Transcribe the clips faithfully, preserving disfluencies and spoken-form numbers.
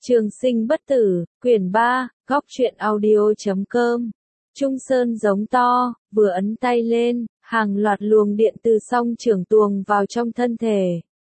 Trường sinh bất tử, quyển ba, góc truyện audio chấm com. Trung Sơn giống to, vừa ấn tay lên, hàng loạt luồng điện từ song trưởng tuồng vào trong thân thể.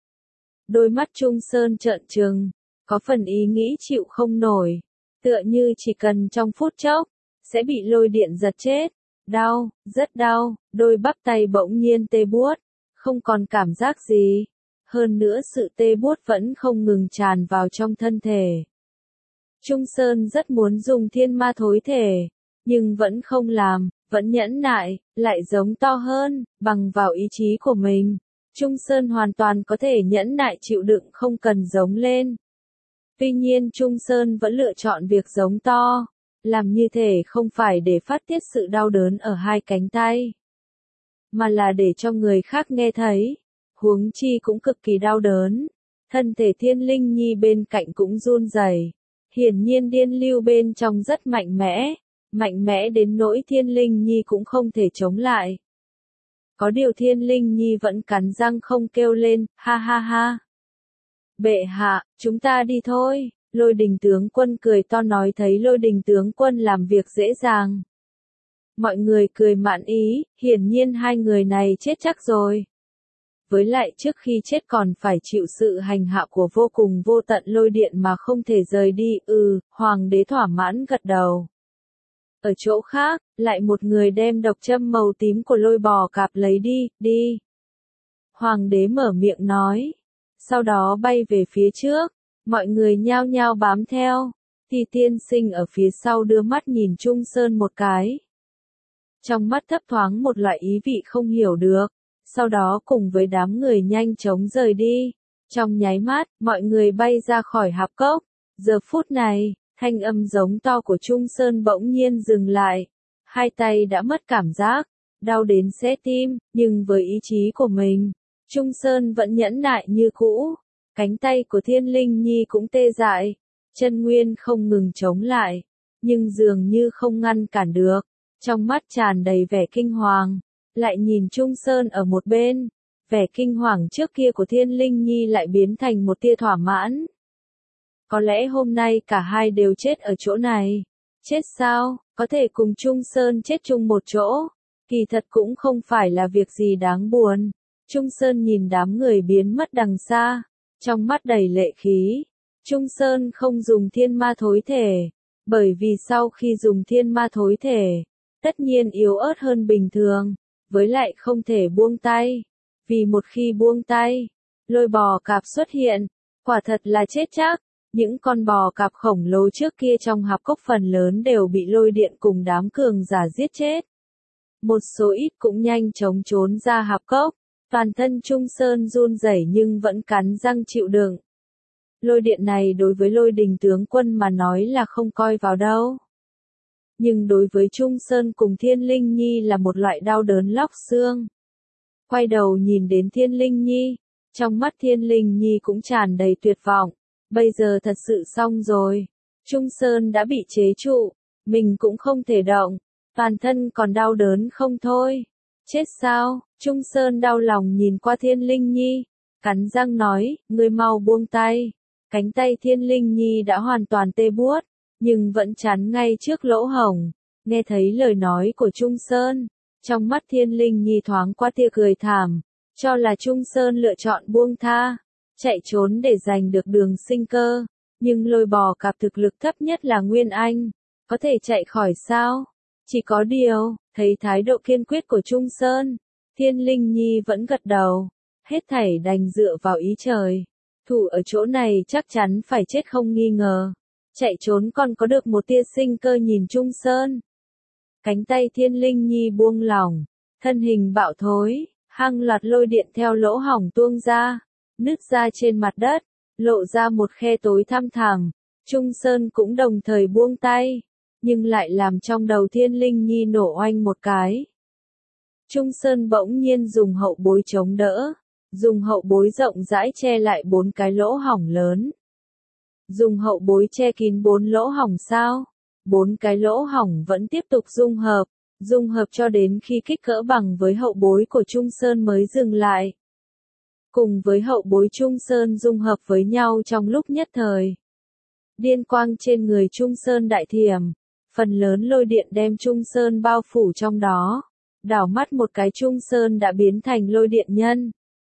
Đôi mắt Trung Sơn trợn trừng, có phần ý nghĩ chịu không nổi, tựa như chỉ cần trong phút chốc, sẽ bị lôi điện giật chết. Đau, rất đau, đôi bắp tay bỗng nhiên tê buốt, không còn cảm giác gì. Hơn nữa sự tê buốt vẫn không ngừng tràn vào trong thân thể. Trung Sơn rất muốn dùng thiên ma thối thể, nhưng vẫn không làm, vẫn nhẫn nại, lại giống to hơn, bằng vào ý chí của mình. Trung Sơn hoàn toàn có thể nhẫn nại chịu đựng không cần giống lên. Tuy nhiên Trung Sơn vẫn lựa chọn việc giống to, làm như thể không phải để phát tiết sự đau đớn ở hai cánh tay, mà là để cho người khác nghe thấy. Huống chi cũng cực kỳ đau đớn. Thân thể Thiên Linh Nhi bên cạnh cũng run rẩy. Hiển nhiên điên lưu bên trong rất mạnh mẽ, mạnh mẽ đến nỗi Thiên Linh Nhi cũng không thể chống lại. Có điều Thiên Linh Nhi vẫn cắn răng không kêu lên, ha ha ha. Bệ hạ, chúng ta đi thôi. Lôi Đình tướng quân cười to nói thấy Lôi Đình tướng quân làm việc dễ dàng. Mọi người cười mạn ý, hiển nhiên hai người này chết chắc rồi. Với lại trước khi chết còn phải chịu sự hành hạ của vô cùng vô tận lôi điện mà không thể rời đi, ừ, hoàng đế thỏa mãn gật đầu. Ở chỗ khác, lại một người đem độc châm màu tím của lôi bò cạp lấy đi, đi. Hoàng đế mở miệng nói, sau đó bay về phía trước, mọi người nhao nhao bám theo, thì tiên sinh ở phía sau đưa mắt nhìn Trung Sơn một cái. Trong mắt thấp thoáng một loại ý vị không hiểu được. Sau đó cùng với đám người nhanh chóng rời đi. Trong nháy mắt, mọi người bay ra khỏi hạp cốc. Giờ phút này, thanh âm giống to của Trung Sơn bỗng nhiên dừng lại. Hai tay đã mất cảm giác, đau đến xé tim, nhưng với ý chí của mình, Trung Sơn vẫn nhẫn nại như cũ. Cánh tay của Thiên Linh Nhi cũng tê dại, chân nguyên không ngừng chống lại, nhưng dường như không ngăn cản được. Trong mắt tràn đầy vẻ kinh hoàng. Lại nhìn Trung Sơn ở một bên, vẻ kinh hoàng trước kia của Thiên Linh Nhi lại biến thành một tia thỏa mãn. Có lẽ hôm nay cả hai đều chết ở chỗ này. Chết sao, có thể cùng Trung Sơn chết chung một chỗ, kỳ thật cũng không phải là việc gì đáng buồn. Trung Sơn nhìn đám người biến mất đằng xa, trong mắt đầy lệ khí. Trung Sơn không dùng thiên ma thối thể, bởi vì sau khi dùng thiên ma thối thể, tất nhiên yếu ớt hơn bình thường. Với lại không thể buông tay, vì một khi buông tay, lôi bò cạp xuất hiện, quả thật là chết chắc. Những con bò cạp khổng lồ trước kia trong hạp cốc phần lớn đều bị lôi điện cùng đám cường giả giết chết. Một số ít cũng nhanh chóng trốn ra hạp cốc, toàn thân Trung Sơn run rẩy nhưng vẫn cắn răng chịu đựng. Lôi điện này đối với Lôi Đình tướng quân mà nói là không coi vào đâu. Nhưng đối với Trung Sơn cùng Thiên Linh Nhi là một loại đau đớn lóc xương. Quay đầu nhìn đến Thiên Linh Nhi, trong mắt Thiên Linh Nhi cũng tràn đầy tuyệt vọng. Bây giờ thật sự xong rồi. Trung Sơn đã bị chế trụ, mình cũng không thể động, toàn thân còn đau đớn không thôi. Chết sao? Trung Sơn đau lòng nhìn qua Thiên Linh Nhi, cắn răng nói, ngươi mau buông tay. Cánh tay Thiên Linh Nhi đã hoàn toàn tê buốt, nhưng vẫn chắn ngay trước lỗ hổng. Nghe thấy lời nói của Trung Sơn, trong mắt Thiên Linh Nhi thoáng qua tia cười thảm, cho là Trung Sơn lựa chọn buông tha, chạy trốn để giành được đường sinh cơ. Nhưng lôi bò cạp thực lực thấp nhất là Nguyên Anh, có thể chạy khỏi sao? Chỉ có điều, thấy thái độ kiên quyết của Trung Sơn, Thiên Linh Nhi vẫn gật đầu, hết thảy đành dựa vào ý trời. Thủ ở chỗ này chắc chắn phải chết không nghi ngờ. Chạy trốn còn có được một tia sinh cơ nhìn Trung Sơn. Cánh tay Thiên Linh Nhi buông lỏng, thân hình bạo thối, hàng loạt lôi điện theo lỗ hổng tuông ra, nứt ra trên mặt đất, lộ ra một khe tối thăm thẳm. Trung Sơn cũng đồng thời buông tay, nhưng lại làm trong đầu Thiên Linh Nhi nổ oanh một cái. Trung Sơn bỗng nhiên dùng hậu bối chống đỡ, dùng hậu bối rộng rãi che lại bốn cái lỗ hổng lớn. Dùng hậu bối che kín bốn lỗ hổng sao? Bốn cái lỗ hổng vẫn tiếp tục dung hợp, dung hợp cho đến khi kích cỡ bằng với hậu bối của Trung Sơn mới dừng lại. Cùng với hậu bối Trung Sơn dung hợp với nhau trong lúc nhất thời. Điên quang trên người Trung Sơn đại thiểm, phần lớn lôi điện đem Trung Sơn bao phủ trong đó. Đảo mắt một cái Trung Sơn đã biến thành lôi điện nhân.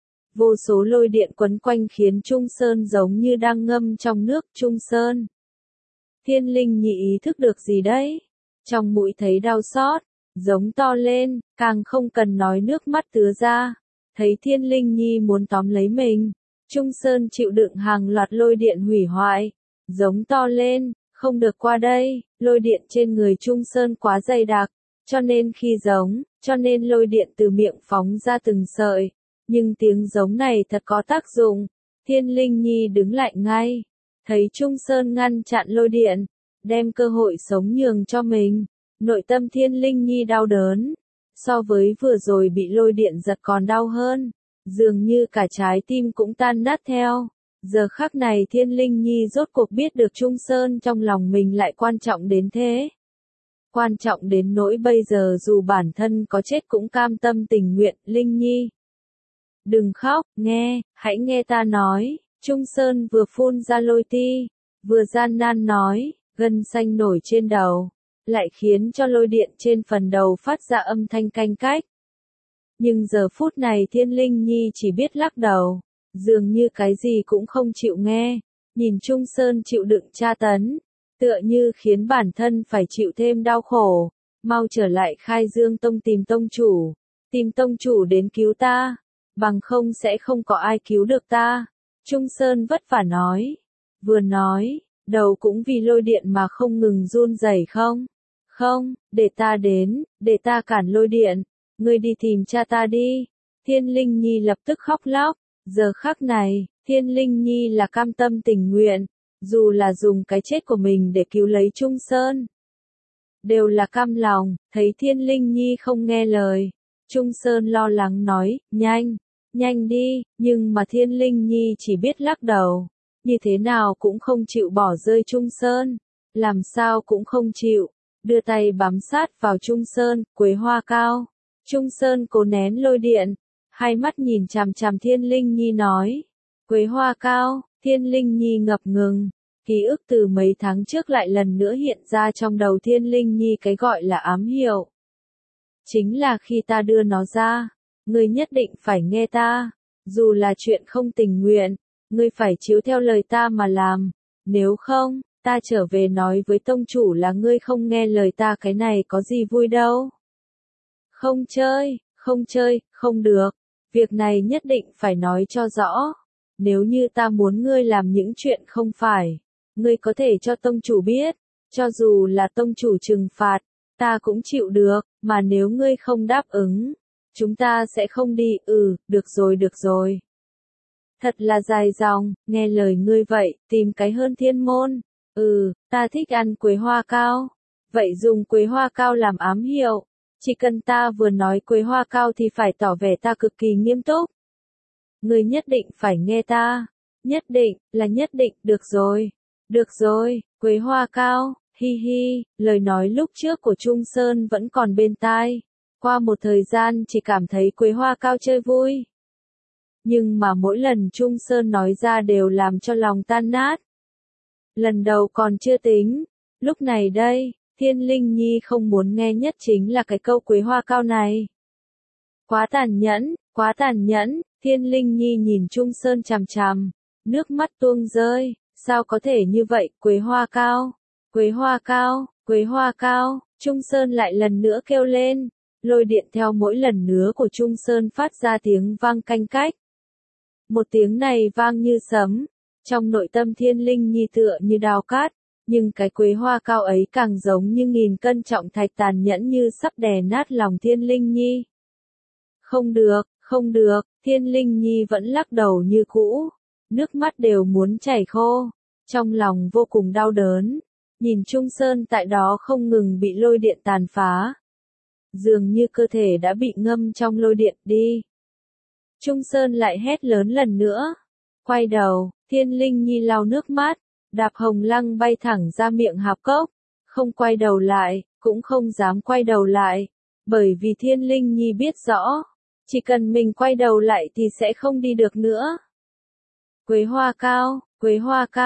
Vô số lôi điện quấn quanh khiến Trung Sơn giống như đang ngâm trong nước. Trung Sơn. Thiên Linh Nhi ý thức được gì đấy? Trong mũi thấy đau xót, giống to lên, càng không cần nói nước mắt tứa ra. Thấy Thiên Linh Nhi muốn tóm lấy mình, Trung Sơn chịu đựng hàng loạt lôi điện hủy hoại, giống to lên, không được qua đây. Lôi điện trên người Trung Sơn quá dày đặc, cho nên khi giống, cho nên lôi điện từ miệng phóng ra từng sợi. Nhưng tiếng giống này thật có tác dụng. Thiên Linh Nhi đứng lại ngay, thấy Trung Sơn ngăn chặn lôi điện, đem cơ hội sống nhường cho mình. Nội tâm Thiên Linh Nhi đau đớn, so với vừa rồi bị lôi điện giật còn đau hơn, dường như cả trái tim cũng tan nát theo. Giờ khắc này Thiên Linh Nhi rốt cuộc biết được Trung Sơn trong lòng mình lại quan trọng đến thế. Quan trọng đến nỗi bây giờ dù bản thân có chết cũng cam tâm tình nguyện. Linh Nhi, đừng khóc, nghe, hãy nghe ta nói. Trung Sơn vừa phun ra lôi ti, vừa gian nan nói, gân xanh nổi trên đầu, lại khiến cho lôi điện trên phần đầu phát ra âm thanh canh cách. Nhưng giờ phút này Thiên Linh Nhi chỉ biết lắc đầu, dường như cái gì cũng không chịu nghe, nhìn Trung Sơn chịu đựng tra tấn, tựa như khiến bản thân phải chịu thêm đau khổ. Mau trở lại Khai Dương Tông tìm tông chủ, tìm tông chủ đến cứu ta, bằng không sẽ không có ai cứu được ta. Trung Sơn vất vả nói, vừa nói, đầu cũng vì lôi điện mà không ngừng run rẩy. Không, không, để ta đến, để ta cản lôi điện, ngươi đi tìm cha ta đi. Thiên Linh Nhi lập tức khóc lóc, giờ khắc này, Thiên Linh Nhi là cam tâm tình nguyện, dù là dùng cái chết của mình để cứu lấy Trung Sơn. Đều là cam lòng. Thấy Thiên Linh Nhi không nghe lời, Trung Sơn lo lắng nói, nhanh, nhanh đi, nhưng mà Thiên Linh Nhi chỉ biết lắc đầu, như thế nào cũng không chịu bỏ rơi Trung Sơn, làm sao cũng không chịu, đưa tay bám sát vào Trung Sơn. Quế hoa cao. Trung Sơn cố nén lôi điện, hai mắt nhìn chằm chằm Thiên Linh Nhi nói, Quế hoa cao. Thiên Linh Nhi ngập ngừng, ký ức từ mấy tháng trước lại lần nữa hiện ra trong đầu Thiên Linh Nhi. Cái gọi là ám hiệu, chính là khi ta đưa nó ra, ngươi nhất định phải nghe ta, dù là chuyện không tình nguyện, ngươi phải chiếu theo lời ta mà làm, nếu không, ta trở về nói với tông chủ là ngươi không nghe lời ta. Cái này có gì vui đâu. Không chơi, không chơi, không được, việc này nhất định phải nói cho rõ. Nếu như ta muốn ngươi làm những chuyện không phải, ngươi có thể cho tông chủ biết, cho dù là tông chủ trừng phạt, ta cũng chịu được, mà nếu ngươi không đáp ứng, chúng ta sẽ không đi. Ừ, được rồi được rồi. Thật là dài dòng, nghe lời ngươi vậy, tìm cái hơn thiên môn. Ừ, ta thích ăn quế hoa cao. Vậy dùng quế hoa cao làm ám hiệu, chỉ cần ta vừa nói quế hoa cao thì phải tỏ vẻ ta cực kỳ nghiêm túc. Ngươi nhất định phải nghe ta, nhất định, là nhất định. Được rồi, được rồi, quế hoa cao, hi hi. Lời nói lúc trước của Trung Sơn vẫn còn bên tai, qua một thời gian chỉ cảm thấy quế hoa cao chơi vui. Nhưng mà mỗi lần Trung Sơn nói ra đều làm cho lòng tan nát. Lần đầu còn chưa tính, lúc này đây, Thiên Linh Nhi không muốn nghe nhất chính là cái câu quế hoa cao này. Quá tàn nhẫn, quá tàn nhẫn. Thiên Linh Nhi nhìn Trung Sơn chằm chằm, nước mắt tuôn rơi, sao có thể như vậy. Quế hoa cao, quế hoa cao, quế hoa cao. Trung Sơn lại lần nữa kêu lên, lôi điện theo mỗi lần nứa của Trung Sơn phát ra tiếng vang canh cách. Một tiếng này vang như sấm, trong nội tâm Thiên Linh Nhi tựa như đao cát, nhưng cái quế hoa cao ấy càng giống như nghìn cân trọng thạch tàn nhẫn như sắp đè nát lòng Thiên Linh Nhi. Không được, không được. Thiên Linh Nhi vẫn lắc đầu như cũ, nước mắt đều muốn chảy khô, trong lòng vô cùng đau đớn, nhìn Trung Sơn tại đó không ngừng bị lôi điện tàn phá. Dường như cơ thể đã bị ngâm trong lôi điện. Đi. Trung Sơn lại hét lớn lần nữa, quay đầu. Thiên Linh Nhi lau nước mắt, đạp hồng lăng bay thẳng ra miệng hạp cốc, không quay đầu lại, cũng không dám quay đầu lại, bởi vì Thiên Linh Nhi biết rõ, chỉ cần mình quay đầu lại thì sẽ không đi được nữa. Quế hoa cao, quế hoa cao.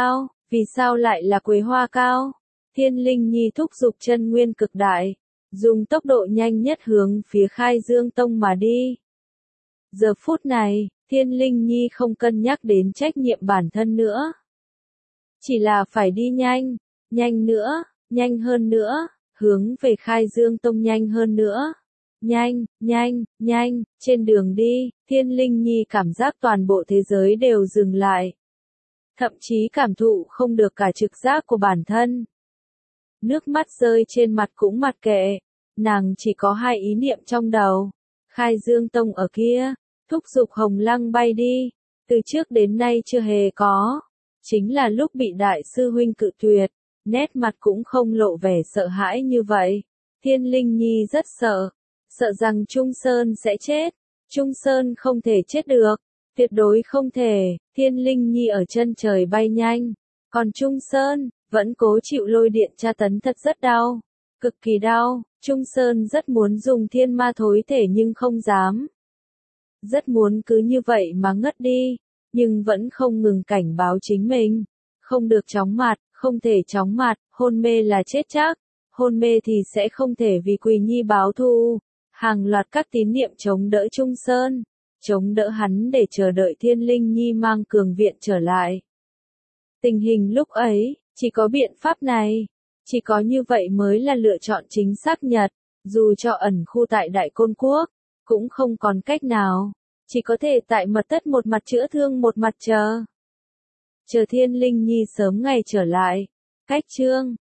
Vì sao lại là Quế Hoa Cao? Thiên Linh Nhi thúc giục chân nguyên cực đại, dùng tốc độ nhanh nhất hướng phía Khai Dương Tông mà đi. Giờ phút này, Thiên Linh Nhi không cân nhắc đến trách nhiệm bản thân nữa. Chỉ là phải đi nhanh, nhanh nữa, nhanh hơn nữa, hướng về Khai Dương Tông nhanh hơn nữa. Nhanh, nhanh, nhanh, trên đường đi, Thiên Linh Nhi cảm giác toàn bộ thế giới đều dừng lại. Thậm chí cảm thụ không được cả trực giác của bản thân. Nước mắt rơi trên mặt cũng mặc kệ, nàng chỉ có hai ý niệm trong đầu. Khai Dương Tông ở kia, thúc giục Hồng Lăng bay đi, từ trước đến nay chưa hề có. Chính là lúc bị đại sư huynh cự tuyệt, nét mặt cũng không lộ vẻ sợ hãi như vậy. Thiên Linh Nhi rất sợ, sợ rằng Trung Sơn sẽ chết. Trung Sơn không thể chết được, tuyệt đối không thể. Thiên Linh Nhi ở chân trời bay nhanh, còn Trung Sơn vẫn cố chịu lôi điện tra tấn, thật rất đau, cực kỳ đau. Trung Sơn rất muốn dùng thiên ma thối thể nhưng không dám. Rất muốn cứ như vậy mà ngất đi, nhưng vẫn không ngừng cảnh báo chính mình. Không được chóng mặt, không thể chóng mặt, hôn mê là chết chắc. Hôn mê thì sẽ không thể vì Quỳ Nhi báo thù. Hàng loạt các tín niệm chống đỡ Trung Sơn, chống đỡ hắn để chờ đợi Thiên Linh Nhi mang cường viện trở lại. Tình hình lúc ấy, chỉ có biện pháp này, chỉ có như vậy mới là lựa chọn chính xác nhất, dù cho ẩn khu tại Đại Côn Quốc, cũng không còn cách nào, chỉ có thể tại mật thất một mặt chữa thương một mặt chờ. Chờ Thiên Linh Nhi sớm ngày trở lại, cách chương